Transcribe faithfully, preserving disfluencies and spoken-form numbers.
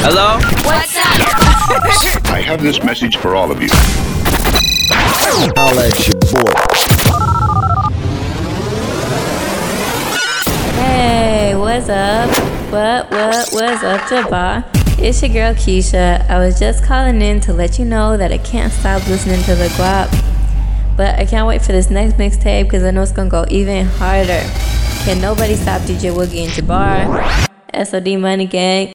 Hello? What's up? I have this message for all of you. Holla at your boy. Hey, what's up? What, what, what's up, Jabbar? It's your girl Keisha. I was just calling in to let you know that I can't stop listening to the guap. But I can't wait for this next mixtape because I know it's gonna go even harder. Can nobody stop D J Woogie and Jabbar? S O D Money Gang.